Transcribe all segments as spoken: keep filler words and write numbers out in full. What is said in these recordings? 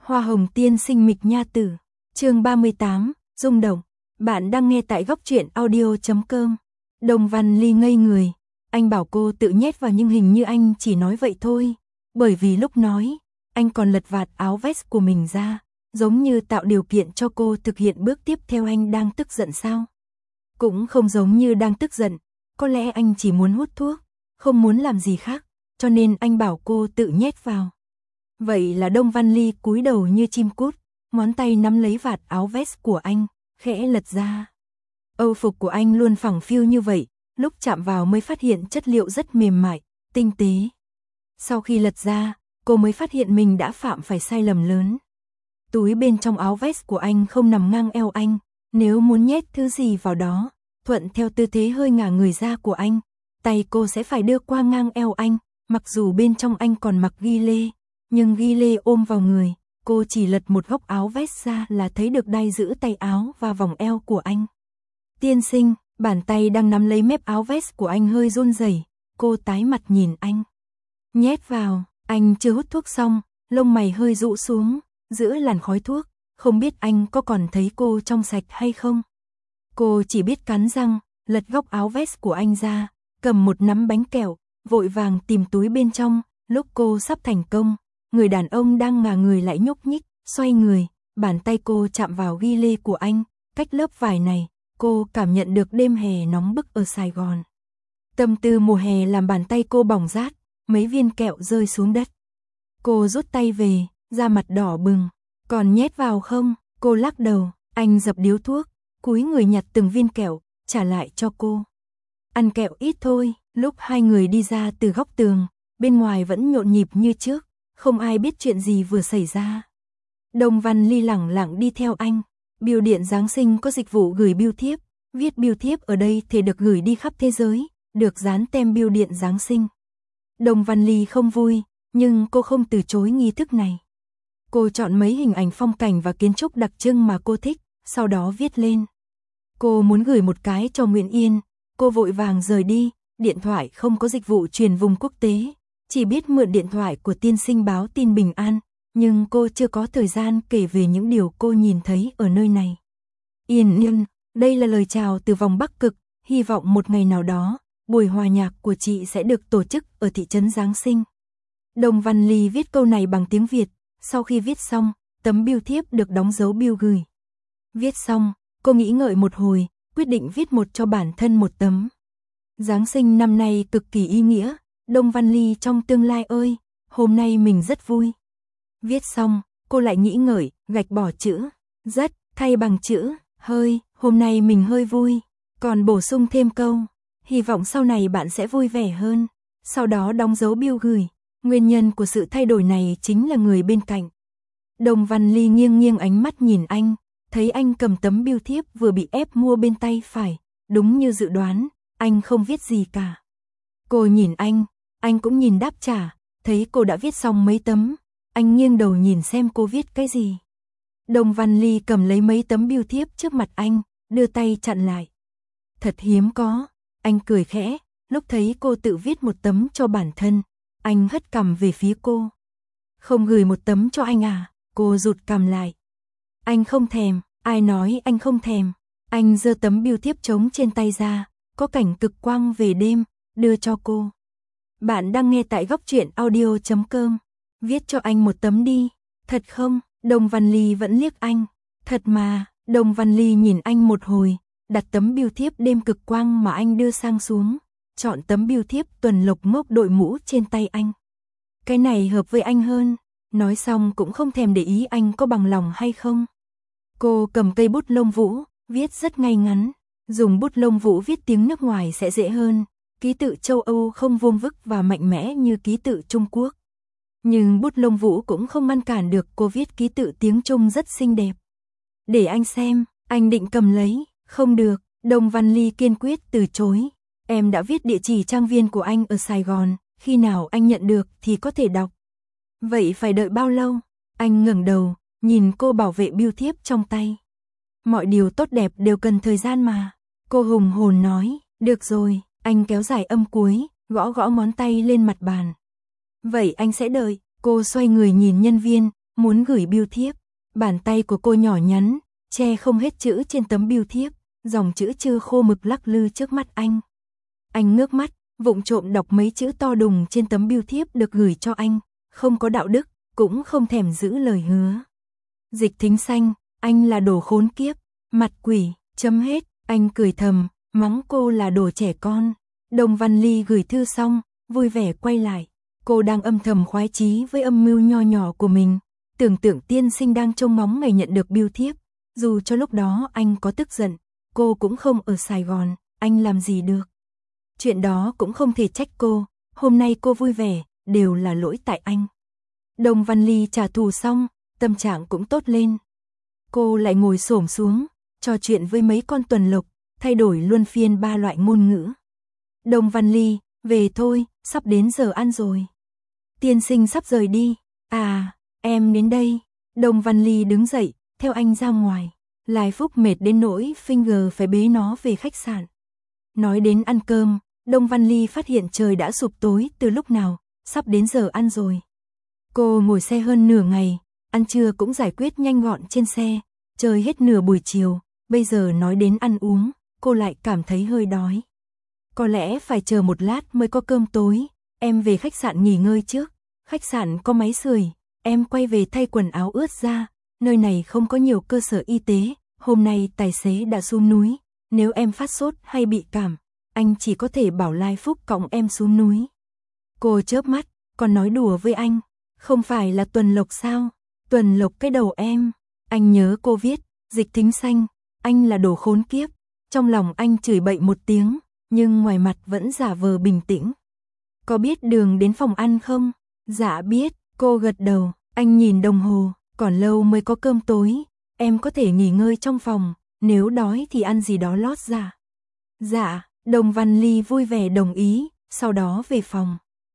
Hoa hồng tiên sinh Mịch Nha Tử, chương ba mươi tám, rung động. Bạn đang nghe tại góc truyện audio chấm com. Đồng Văn Ly ngây người, anh bảo cô tự nhét vào nhưng hình như anh chỉ nói vậy thôi, bởi vì lúc nói, anh còn lật vạt áo vest của mình ra, giống như tạo điều kiện cho cô thực hiện bước tiếp theo. Anh đang tức giận sao? Cũng không giống như đang tức giận, có lẽ anh chỉ muốn hút thuốc, không muốn làm gì khác, cho nên anh bảo cô tự nhét vào. Vậy là Đông Văn Ly cúi đầu như chim cút, ngón tay nắm lấy vạt áo vest của anh, khẽ lật ra. Âu phục của anh luôn phẳng phiu như vậy, lúc chạm vào mới phát hiện chất liệu rất mềm mại, tinh tế. Sau khi lật ra, cô mới phát hiện mình đã phạm phải sai lầm lớn. Túi bên trong áo vest của anh không nằm ngang eo anh, nếu muốn nhét thứ gì vào đó, thuận theo tư thế hơi ngả người ra của anh, tay cô sẽ phải đưa qua ngang eo anh, mặc dù bên trong anh còn mặc ghi lê. Nhưng ghi lê ôm vào người, cô chỉ lật một góc áo vest ra là thấy được đai giữ tay áo và vòng eo của anh. Tiên sinh, bàn tay đang nắm lấy mép áo vest của anh hơi run rẩy, cô tái mặt nhìn anh. Nhét vào, anh chưa hút thuốc xong, lông mày hơi rũ xuống, giữa làn khói thuốc, không biết anh có còn thấy cô trong sạch hay không. Cô chỉ biết cắn răng, lật góc áo vest của anh ra, cầm một nắm bánh kẹo, vội vàng tìm túi bên trong. Lúc cô sắp thành công, người đàn ông đang ngả người lại nhúc nhích, xoay người, bàn tay cô chạm vào ghi lê của anh, cách lớp vải này, cô cảm nhận được đêm hè nóng bức ở Sài Gòn. Tâm tư mùa hè làm bàn tay cô bỏng rát, mấy viên kẹo rơi xuống đất. Cô rút tay về, da mặt đỏ bừng, còn nhét vào không? Cô lắc đầu, anh dập điếu thuốc, cúi người nhặt từng viên kẹo, trả lại cho cô. Ăn kẹo ít thôi, lúc hai người đi ra từ góc tường, bên ngoài vẫn nhộn nhịp như trước, không ai biết chuyện gì vừa xảy ra. Đông Văn Ly lẳng lặng đi theo anh, bưu điện Giáng sinh có dịch vụ gửi bưu thiếp, viết bưu thiếp ở đây thì được gửi đi khắp thế giới, được dán tem bưu điện Giáng sinh. Đông Văn Ly không vui, nhưng cô không từ chối nghi thức này. Cô chọn mấy hình ảnh phong cảnh và kiến trúc đặc trưng mà cô thích, sau đó viết lên. Cô muốn gửi một cái cho Nguyễn Yên, cô vội vàng rời đi, điện thoại không có dịch vụ truyền vùng quốc tế. Chỉ biết mượn điện thoại của tiên sinh báo tin bình an, nhưng cô chưa có thời gian kể về những điều cô nhìn thấy ở nơi này. Yên Yên, đây là lời chào từ vòng Bắc Cực, hy vọng một ngày nào đó, buổi hòa nhạc của chị sẽ được tổ chức ở thị trấn Giáng sinh. Đông Văn Ly viết câu này bằng tiếng Việt, sau khi viết xong, tấm bưu thiếp được đóng dấu bưu gửi. Viết xong, cô nghĩ ngợi một hồi, quyết định viết một cho bản thân một tấm. Giáng sinh năm nay cực kỳ ý nghĩa. Đông Văn Ly trong tương lai ơi, hôm nay mình rất vui. Viết xong, cô lại nghĩ ngợi, gạch bỏ chữ rất, thay bằng chữ hơi, hôm nay mình hơi vui. Còn bổ sung thêm câu, hy vọng sau này bạn sẽ vui vẻ hơn. Sau đó đóng dấu bưu gửi, nguyên nhân của sự thay đổi này chính là người bên cạnh. Đông Văn Ly nghiêng nghiêng ánh mắt nhìn anh, thấy anh cầm tấm bưu thiếp vừa bị ép mua bên tay phải, đúng như dự đoán, anh không viết gì cả. Cô nhìn anh, anh cũng nhìn đáp trả, thấy cô đã viết xong mấy tấm, anh nghiêng đầu nhìn xem cô viết cái gì. Đông Văn Ly cầm lấy mấy tấm bưu thiếp trước mặt anh, đưa tay chặn lại. Thật hiếm có, anh cười khẽ, lúc thấy cô tự viết một tấm cho bản thân, anh hất cằm về phía cô. Không gửi một tấm cho anh à? Cô rụt cằm lại. Anh không thèm, ai nói anh không thèm? Anh giơ tấm bưu thiếp trống trên tay ra, có cảnh cực quang về đêm, đưa cho cô. Bạn đang nghe tại góc truyện audio chấm com. Viết cho anh một tấm đi. Thật không? Đông Văn Ly vẫn liếc anh. Thật mà. Đông Văn Ly nhìn anh một hồi, đặt tấm bưu thiếp đêm cực quang mà anh đưa sang xuống, chọn tấm bưu thiếp tuần lộc ngốc đội mũ trên tay anh. Cái này hợp với anh hơn. Nói xong cũng không thèm để ý anh có bằng lòng hay không. Cô cầm cây bút lông vũ, viết rất ngay ngắn. Dùng bút lông vũ viết tiếng nước ngoài sẽ dễ hơn. Ký tự châu Âu không vuông vức và mạnh mẽ như ký tự Trung Quốc. Nhưng bút lông vũ cũng không ngăn cản được cô viết ký tự tiếng Trung rất xinh đẹp. Để anh xem, anh định cầm lấy, không được, Đông Văn Ly kiên quyết từ chối. Em đã viết địa chỉ trang viên của anh ở Sài Gòn, khi nào anh nhận được thì có thể đọc. Vậy phải đợi bao lâu? Anh ngẩng đầu, nhìn cô bảo vệ bưu thiếp trong tay. Mọi điều tốt đẹp đều cần thời gian mà. Cô hùng hồn nói, được rồi. Anh kéo dài âm cuối, gõ gõ ngón tay lên mặt bàn. Vậy anh sẽ đợi. Cô xoay người nhìn nhân viên, muốn gửi bưu thiếp. Bàn tay của cô nhỏ nhắn, che không hết chữ trên tấm bưu thiếp, dòng chữ chưa khô mực lắc lư trước mắt anh. Anh ngước mắt, vụng trộm đọc mấy chữ to đùng trên tấm bưu thiếp được gửi cho anh, không có đạo đức, cũng không thèm giữ lời hứa. Dịch Thính Xanh, anh là đồ khốn kiếp, mặt quỷ, chấm hết, anh cười thầm, mắng cô là đồ trẻ con. Đồng Văn Ly gửi thư xong, vui vẻ quay lại, cô đang âm thầm khoái chí với âm mưu nho nhỏ của mình, tưởng tượng tiên sinh đang trông ngóng ngày nhận được bưu thiếp, dù cho lúc đó anh có tức giận, cô cũng không ở Sài Gòn, anh làm gì được. Chuyện đó cũng không thể trách cô, hôm nay cô vui vẻ, đều là lỗi tại anh. Đồng Văn Ly trả thù xong, tâm trạng cũng tốt lên. Cô lại ngồi xổm xuống, trò chuyện với mấy con tuần lộc, thay đổi luân phiên ba loại ngôn ngữ. Đồng Văn Ly, về thôi, sắp đến giờ ăn rồi. Tiên sinh sắp rời đi, à, em đến đây. Đồng Văn Ly đứng dậy, theo anh ra ngoài. Lai Phúc mệt đến nỗi Finger phải bế nó về khách sạn. Nói đến ăn cơm, Đồng Văn Ly phát hiện trời đã sụp tối từ lúc nào, sắp đến giờ ăn rồi. Cô ngồi xe hơn nửa ngày, ăn trưa cũng giải quyết nhanh gọn trên xe, chơi hết nửa buổi chiều, bây giờ nói đến ăn uống, cô lại cảm thấy hơi đói. Có lẽ phải chờ một lát mới có cơm tối, em về khách sạn nghỉ ngơi trước, khách sạn có máy sưởi, em quay về thay quần áo ướt ra, nơi này không có nhiều cơ sở y tế, hôm nay tài xế đã xuống núi, nếu em phát sốt hay bị cảm, anh chỉ có thể bảo Lai Phúc cõng em xuống núi. Cô chớp mắt, còn nói đùa với anh, không phải là Tuần Lộc sao, Tuần Lộc cái đầu em, anh nhớ cô viết, Dịch Thính Xanh, anh là đồ khốn kiếp, trong lòng anh chửi bậy một tiếng, nhưng ngoài mặt vẫn giả vờ bình tĩnh. Có biết đường đến phòng ăn không? Dạ biết, cô gật đầu, anh nhìn đồng hồ, còn lâu mới có cơm tối, em có thể nghỉ ngơi trong phòng, nếu đói thì ăn gì đó lót dạ. Dạ, Đồng Văn Ly vui vẻ đồng ý, sau đó về phòng.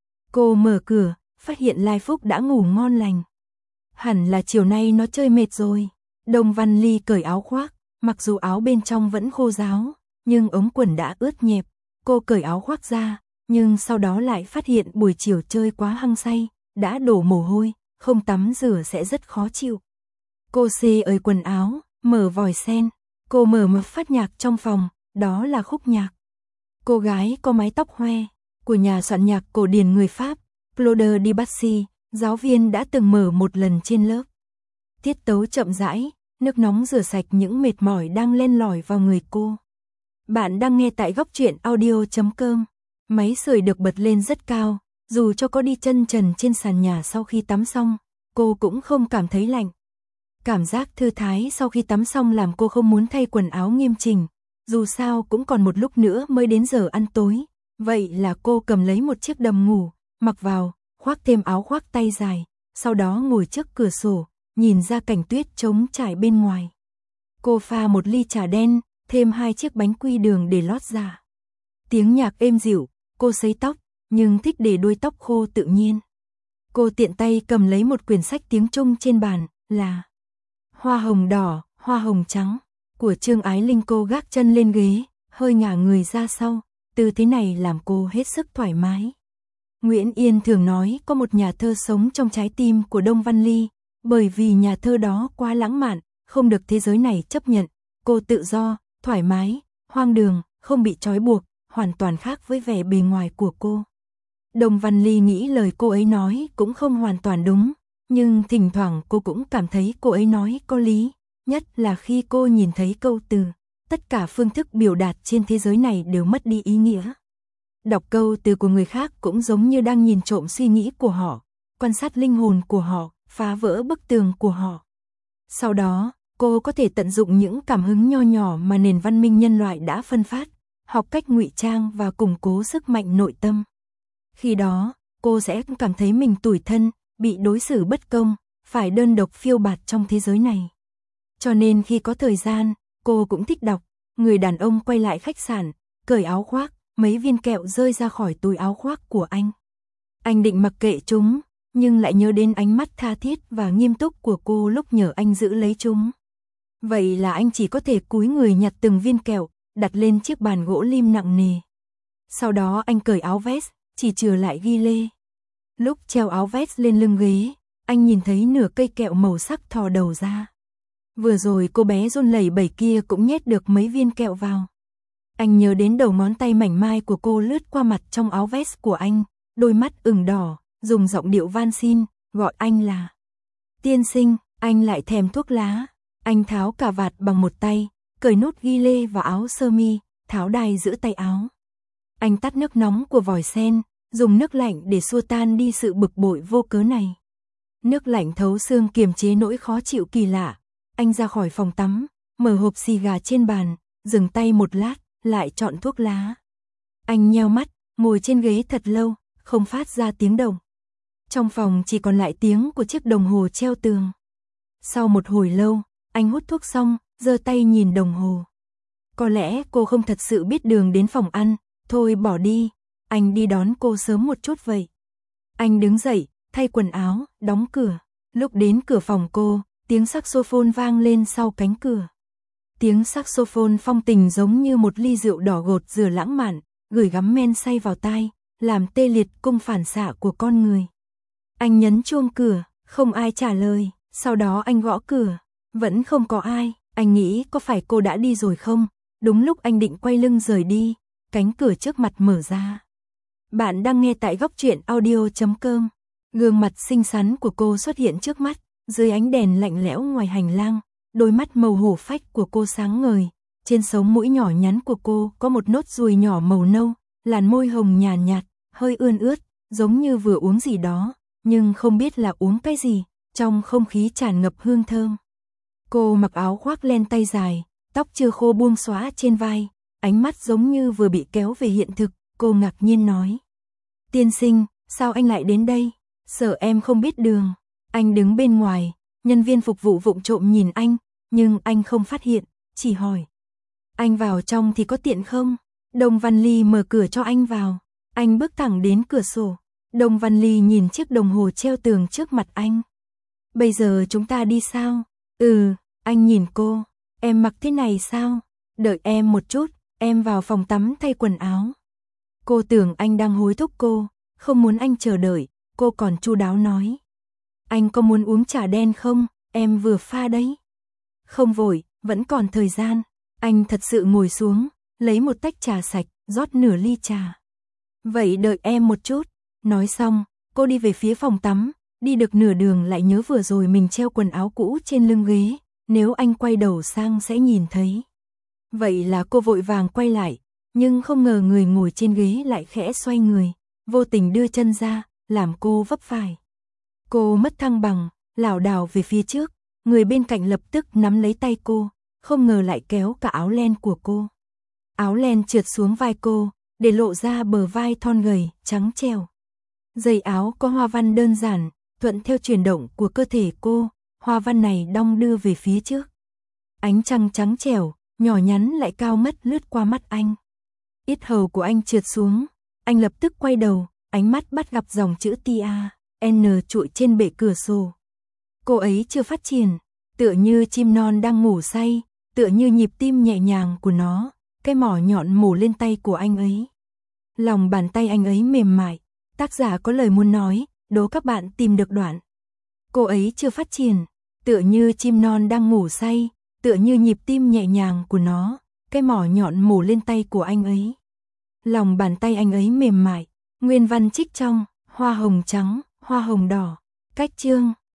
Cô mở cửa, phát hiện Lai Phúc đã ngủ ngon lành. Hẳn là chiều nay nó chơi mệt rồi. Đồng Văn Ly cởi áo khoác, mặc dù áo bên trong vẫn khô ráo, nhưng ống quần đã ướt nhẹp. Cô cởi áo khoác ra, nhưng sau đó lại phát hiện buổi chiều chơi quá hăng say, đã đổ mồ hôi, không tắm rửa sẽ rất khó chịu. Cô xê ơi quần áo, mở vòi sen, cô mở một phát nhạc trong phòng, đó là khúc nhạc. Cô gái có mái tóc hoe, của nhà soạn nhạc cổ điển người Pháp, Claude Debussy, giáo viên đã từng mở một lần trên lớp. Tiết tấu chậm rãi, nước nóng rửa sạch những mệt mỏi đang len lỏi vào người cô. Bạn đang nghe tại góc truyện audio chấm com. Máy sưởi được bật lên rất cao, dù cho có đi chân trần trên sàn nhà sau khi tắm xong, cô cũng không cảm thấy lạnh. Cảm giác thư thái sau khi tắm xong làm cô không muốn thay quần áo nghiêm chỉnh, dù sao cũng còn một lúc nữa mới đến giờ ăn tối. Vậy là cô cầm lấy một chiếc đầm ngủ, mặc vào, khoác thêm áo khoác tay dài, sau đó ngồi trước cửa sổ, nhìn ra cảnh tuyết trống trải bên ngoài. Cô pha một ly trà đen, thêm hai chiếc bánh quy đường để lót dạ. Tiếng nhạc êm dịu, cô sấy tóc, nhưng thích để đuôi tóc khô tự nhiên. Cô tiện tay cầm lấy một quyển sách tiếng Trung trên bàn, là Hoa hồng đỏ, hoa hồng trắng, của Trương Ái Linh. Cô gác chân lên ghế, hơi ngả người ra sau, tư thế này làm cô hết sức thoải mái. Nguyễn Yên thường nói có một nhà thơ sống trong trái tim của Đông Văn Ly, bởi vì nhà thơ đó quá lãng mạn, không được thế giới này chấp nhận. Cô tự do, thoải mái, hoang đường, không bị trói buộc, hoàn toàn khác với vẻ bề ngoài của cô. Đồng Văn Ly nghĩ lời cô ấy nói cũng không hoàn toàn đúng, nhưng thỉnh thoảng cô cũng cảm thấy cô ấy nói có lý, nhất là khi cô nhìn thấy câu từ, tất cả phương thức biểu đạt trên thế giới này đều mất đi ý nghĩa. Đọc câu từ của người khác cũng giống như đang nhìn trộm suy nghĩ của họ, quan sát linh hồn của họ, phá vỡ bức tường của họ. Sau đó, cô có thể tận dụng những cảm hứng nho nhỏ mà nền văn minh nhân loại đã phân phát, học cách ngụy trang và củng cố sức mạnh nội tâm. Khi đó, cô sẽ cảm thấy mình tủi thân, bị đối xử bất công, phải đơn độc phiêu bạt trong thế giới này. Cho nên khi có thời gian, cô cũng thích đọc. Người đàn ông quay lại khách sạn, cởi áo khoác, mấy viên kẹo rơi ra khỏi túi áo khoác của anh. Anh định mặc kệ chúng, nhưng lại nhớ đến ánh mắt tha thiết và nghiêm túc của cô lúc nhờ anh giữ lấy chúng. Vậy là anh chỉ có thể cúi người nhặt từng viên kẹo, đặt lên chiếc bàn gỗ lim nặng nề. Sau đó anh cởi áo vest, chỉ chừa lại ghi lê. Lúc treo áo vest lên lưng ghế, anh nhìn thấy nửa cây kẹo màu sắc thò đầu ra. Vừa rồi cô bé run lẩy bẩy kia cũng nhét được mấy viên kẹo vào. Anh nhớ đến đầu ngón tay mảnh mai của cô lướt qua mặt trong áo vest của anh, đôi mắt ửng đỏ, dùng giọng điệu van xin, gọi anh là tiên sinh. Anh lại thèm thuốc lá. Anh tháo cà vạt bằng một tay, cởi nút ghi lê vào áo sơ mi, tháo đai giữ tay áo. Anh tắt nước nóng của vòi sen, dùng nước lạnh để xua tan đi sự bực bội vô cớ này. Nước lạnh thấu xương kiềm chế nỗi khó chịu kỳ lạ. Anh ra khỏi phòng tắm, mở hộp xì gà trên bàn, dừng tay một lát, lại chọn thuốc lá. Anh nheo mắt, ngồi trên ghế thật lâu, không phát ra tiếng động. Trong phòng chỉ còn lại tiếng của chiếc đồng hồ treo tường. Sau một hồi lâu, anh hút thuốc xong, giơ tay nhìn đồng hồ. Có lẽ cô không thật sự biết đường đến phòng ăn, thôi bỏ đi, anh đi đón cô sớm một chút vậy. Anh đứng dậy, thay quần áo, đóng cửa. Lúc đến cửa phòng cô, tiếng saxophone vang lên sau cánh cửa. Tiếng saxophone phong tình giống như một ly rượu đỏ gột rửa lãng mạn, gửi gắm men say vào tai, làm tê liệt cung phản xạ của con người. Anh nhấn chuông cửa, không ai trả lời, sau đó anh gõ cửa, vẫn không có ai, anh nghĩ có phải cô đã đi rồi không? Đúng lúc anh định quay lưng rời đi, cánh cửa trước mặt mở ra. Bạn đang nghe tại góc truyện audio chấm com. Gương mặt xinh xắn của cô xuất hiện trước mắt, dưới ánh đèn lạnh lẽo ngoài hành lang, đôi mắt màu hổ phách của cô sáng ngời, trên sống mũi nhỏ nhắn của cô có một nốt ruồi nhỏ màu nâu, làn môi hồng nhàn nhạt, hơi ươn ướt, giống như vừa uống gì đó, nhưng không biết là uống cái gì, trong không khí tràn ngập hương thơm. Cô mặc áo khoác len tay dài, tóc chưa khô buông xõa trên vai, ánh mắt giống như vừa bị kéo về hiện thực, cô ngạc nhiên nói. Tiên sinh, sao anh lại đến đây? Sợ em không biết đường. Anh đứng bên ngoài, nhân viên phục vụ vụng trộm nhìn anh, nhưng anh không phát hiện, chỉ hỏi. Anh vào trong thì có tiện không? Đồng Văn Ly mở cửa cho anh vào. Anh bước thẳng đến cửa sổ. Đồng Văn Ly nhìn chiếc đồng hồ treo tường trước mặt anh. Bây giờ chúng ta đi sao? Ừ, anh nhìn cô. Em mặc thế này sao? Đợi em một chút, em vào phòng tắm thay quần áo. Cô tưởng anh đang hối thúc cô, không muốn anh chờ đợi, cô còn chu đáo nói. Anh có muốn uống trà đen không? Em vừa pha đấy. Không vội, vẫn còn thời gian. Anh thật sự ngồi xuống, lấy một tách trà sạch, rót nửa ly trà. Vậy đợi em một chút. Nói xong, cô đi về phía phòng tắm, đi được nửa đường lại nhớ vừa rồi mình treo quần áo cũ trên lưng ghế, nếu anh quay đầu sang sẽ nhìn thấy. Vậy là cô vội vàng quay lại, nhưng không ngờ người ngồi trên ghế lại khẽ xoay người, vô tình đưa chân ra, làm cô vấp phải. Cô mất thăng bằng, lảo đảo về phía trước, người bên cạnh lập tức nắm lấy tay cô, không ngờ lại kéo cả áo len của cô. Áo len trượt xuống vai cô, để lộ ra bờ vai thon gầy, trắng trẻo. Dây áo có hoa văn đơn giản, thuận theo chuyển động của cơ thể cô, hoa văn này đong đưa về phía trước. Ánh trăng trắng trẻo, nhỏ nhắn lại cao mất lướt qua mắt anh. Yết hầu của anh trượt xuống, anh lập tức quay đầu, ánh mắt bắt gặp dòng chữ T A N trụi trên bệ cửa sổ. Cô ấy chưa phát triển, tựa như chim non đang ngủ say, tựa như nhịp tim nhẹ nhàng của nó, cái mỏ nhọn mổ lên tay của anh ấy. Lòng bàn tay anh ấy mềm mại, tác giả có lời muốn nói, đố các bạn tìm được đoạn. Cô ấy chưa phát triển, tựa như chim non đang ngủ say, tựa như nhịp tim nhẹ nhàng của nó, cái mỏ nhọn mổ lên tay của anh ấy. Lòng bàn tay anh ấy mềm mại, nguyên văn trích trong, hoa hồng trắng, hoa hồng đỏ, cách chương.